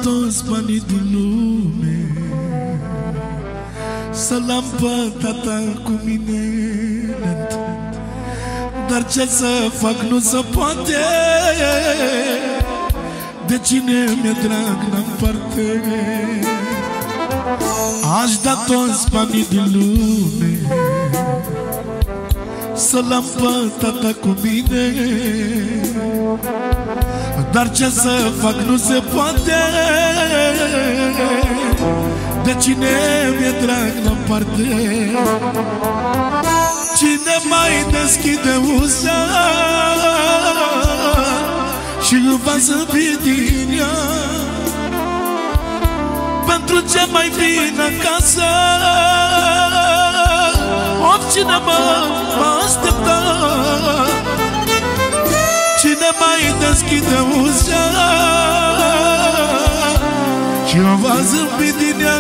toți banii din lume, să-l am pe tata cu mine, dar ce să fac nu se poate, de cine mi-e drag n-am parte. Aș da toți banii din lume, să-l am pe tata cu mine, dar ce să fac nu se poate, de cine mi-e drag n-am parte. Cine mai deschide ușa și îmi va zâmbi din ea, pentru ce mai vin acasă, oricine mă va aștepta. Cine mai deschide ușa și îmi va zâmbi din ea,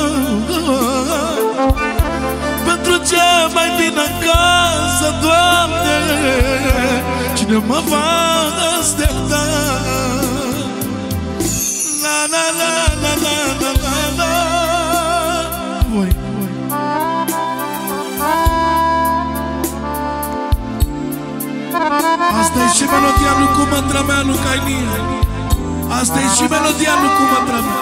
pentru ce mai vin acasă, Doamne, cine mă va aștepta. La la la la la la la la. Voi. Asta e și melodia lui cu mândra mea, lui Cainie. Asta e și melodia lui cu mândra mea.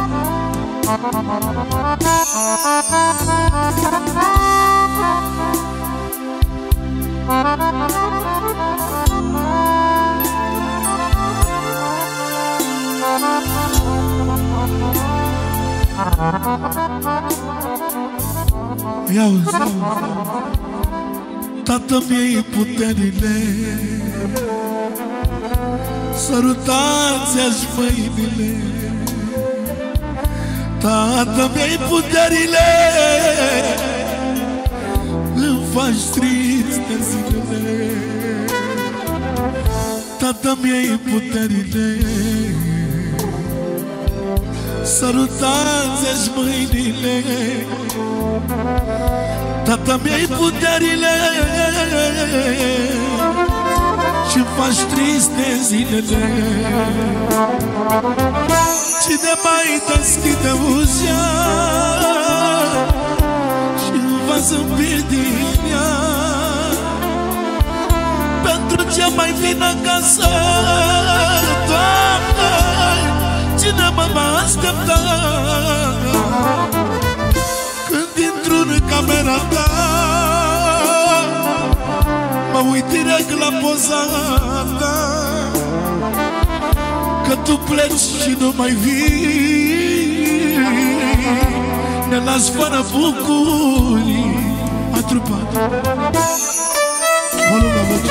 Ia-uzi, tată-mi puterile, sărutați-aș mâinile. Tată-mi puterile, îmi faci triste zilele. Tată-mi puterile, sărutați-aș mâinile. Tată-mi puterile și-mi faci triste zilele. Cine mai deschide ușa și-mi va zâmbi din ea, pentru ce mai vin acasă, Doamne, cine mă va aștepta. Când intru în camera ta, mă uit direct la poza ta, că tu pleci și nu mai vii, ne lași fără bucurii. A trupat volum la voce.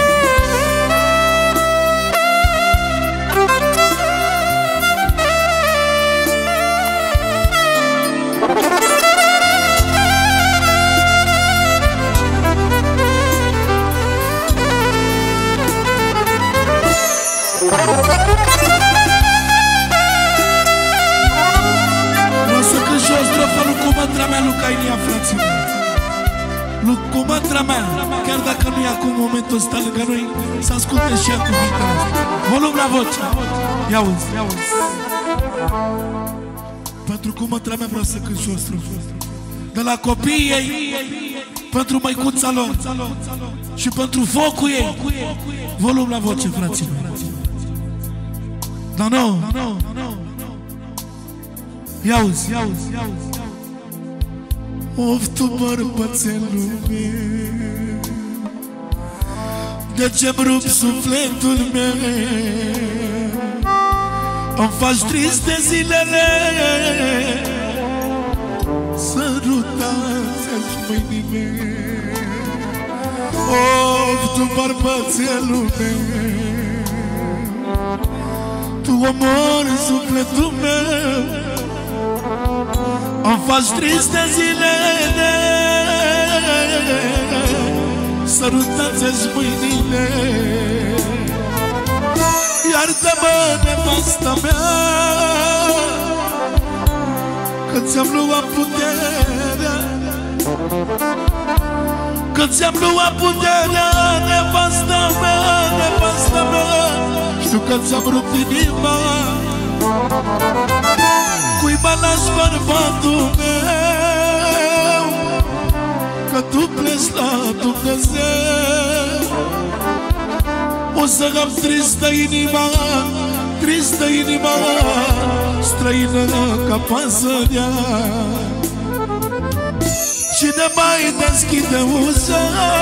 Vreau să cânt și o strofă lui cu mândra mea, lui Cainia, fraților. Lui cu mândra mea, chiar dacă nu e acum momentul ăsta lângă noi, să asculte și ea cuvintele astea. Volum la voce. Ia-uzi, ia-uzi. Pentru cu mândra mea vreau să cânt și o strofă. De la copiii ei, pentru măicuța lor și pentru focul ei. Volum la voce, fraților. Da, nu. Ia-uzi, ia-uzi, ia-uzi. Of, tu bărbățelul meu, de ce-mi rup sufletul meu, îmi faci triste zilele, sărutați-aș mâinile. Of, tu bărbățelul meu, tu omori sufletul meu, îmi faci triste zilele, sărutați-aș mâinile. Iartă-mă, nevasta mea, că ți-am luat puterea, că ți-am luat puterea, nevasta mea, nevasta mea. Știu că ți-am rupt inima, Nu-i balas bărbatul meu, că tu pleci la Dumnezeu. O să am tristă inima, tristă inima, străină ca pasărea. Cine mai deschide ușa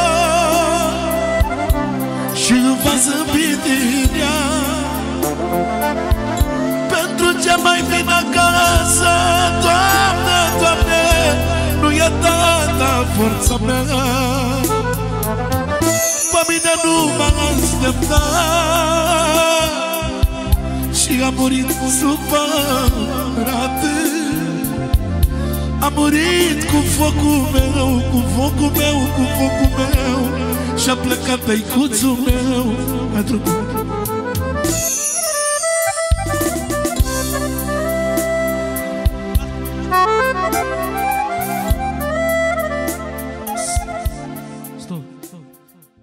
și îmi va zâmbi din ea, pentru ce mai vin acasă, Doamne, Doamne, nu e tata forța mea. Pe mine nu m-a așteptat și a murit supărat. A murit cu focul meu, cu focul meu, cu focul meu, și-a plecat tăicuțul meu.